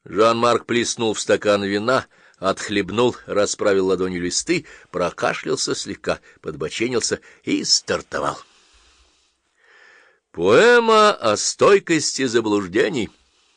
Жан-Марк плеснул в стакан вина, отхлебнул, расправил ладонью листы, прокашлялся слегка, подбоченился и стартовал. Поэма о стойкости заблуждений.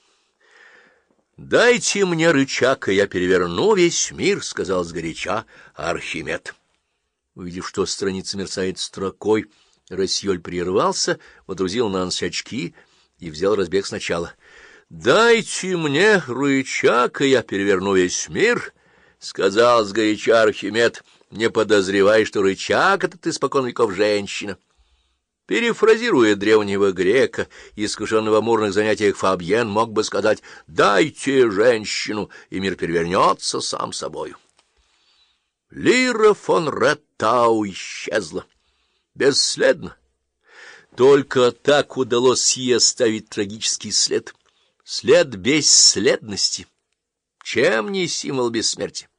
«Дайте мне рычаг, и я переверну весь мир», — сказал сгоряча Архимед. Увидев, что страница мерцает строкой, Рассьоль прервался, водрузил на нос очки и взял разбег сначала. «Дайте мне рычаг, и я переверну весь мир», — сказал сгоряча Архимед, не подозревая, что рычаг этот испокон веков женщина. Перефразируя древнего грека, искушенного в амурных занятиях Фабьен, мог бы сказать: «Дайте женщину, и мир перевернется сам собою». Лира фон Реттау исчезла. Бесследно. Только так удалось ей оставить трагический след. След бесследности. Чем не символ бессмертия?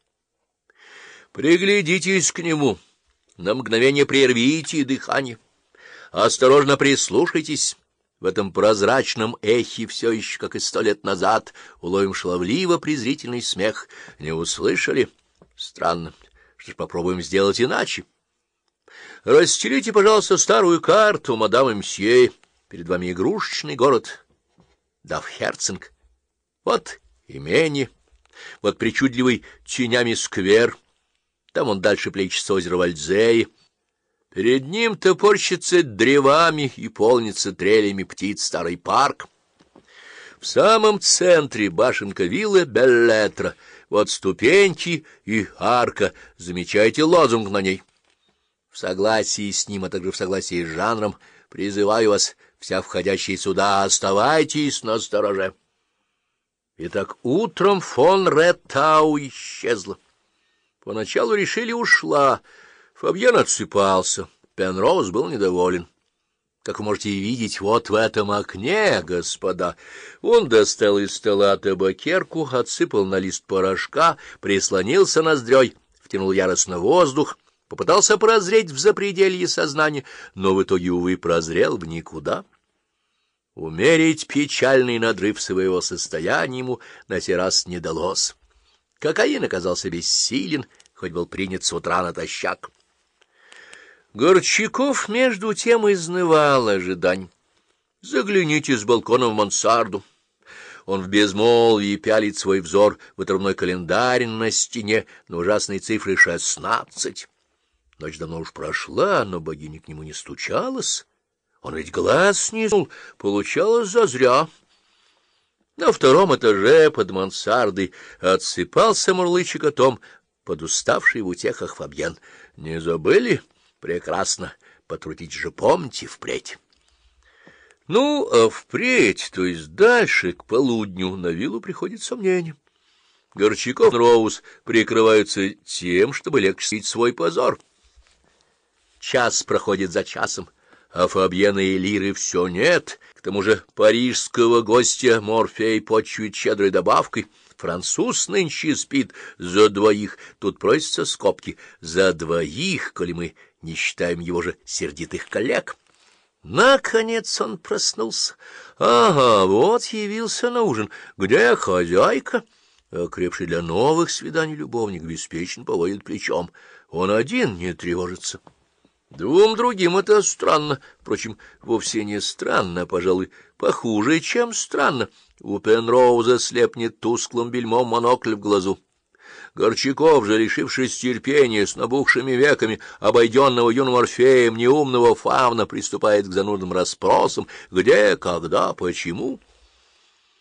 Приглядитесь к нему. На мгновение прервите дыхание. Осторожно прислушайтесь. В этом прозрачном эхе все еще, как и 100 лет назад, уловим шаловливо-презрительный смех. Не услышали? Странно. Что ж, попробуем сделать иначе. Расстелите, пожалуйста, старую карту, мадам и мсье. Перед вами игрушечный город Давхерцинг. Вот имение, вот причудливый тенями сквер. Там он дальше плещется озеро Вальдзее. Перед ним топорщится древами и полнится трелями птиц старый парк. В самом центре башенка виллы Беллетра. Вот ступеньки и арка. Замечайте лозунг на ней. В согласии с ним, а также в согласии с жанром, призываю вас, вся входящая сюда, оставайтесь настороже. Итак, утром фон Реттау исчезла. Поначалу решили, ушла. Фабьен отсыпался. Пенроуз был недоволен. Как вы можете видеть, вот в этом окне, господа, он достал из стола табакерку, отсыпал на лист порошка, прислонился ноздрёй, втянул яростно воздух, попытался прозреть в запределье сознания, но в итоге, увы, прозрел в никуда. Умерить печальный надрыв своего состояния ему на сей раз не далось. Кокаин оказался бессилен, хоть был принят с утра натощак. Горчаков, между тем, изнывал ожидань. Загляните с балкона в мансарду. Он в безмолвии пялит свой взор в отрывной календарь на стене на ужасной цифре 16. Ночь давно уж прошла, но богиня к нему не стучалась. Он ведь глаз не знал, получалось зазря. На втором этаже под мансардой отсыпался мурлыча котом, подуставший в утехах Фабьен. Не забыли? Прекрасно. Потрудитесь же, помните, впредь. Ну, а впредь, то есть дальше, к полудню, на виллу приходит сомнение. Горчаков и Роуз прикрываются тем, чтобы легче скрыть свой позор. Час проходит за часом, а Фабьена и Лиры все нет. К тому же парижского гостя Морфей почует щедрой добавкой. Француз нынче спит за двоих. Тут просятся скобки. За двоих, коли мы не считаем его же сердитых коллег. Наконец он проснулся. Ага, вот явился на ужин. Где хозяйка? Окрепший для новых свиданий любовник беспечно поводит плечом. Он один не тревожится. Двум другим это странно. Впрочем, вовсе не странно, а, пожалуй, похуже, чем странно. У Пенроуза слепнет тусклым бельмом монокль в глазу. Горчаков же, лишившись терпения, с набухшими веками, обойденного юным Орфеем неумного фавна, приступает к занудным расспросам: где, когда, почему.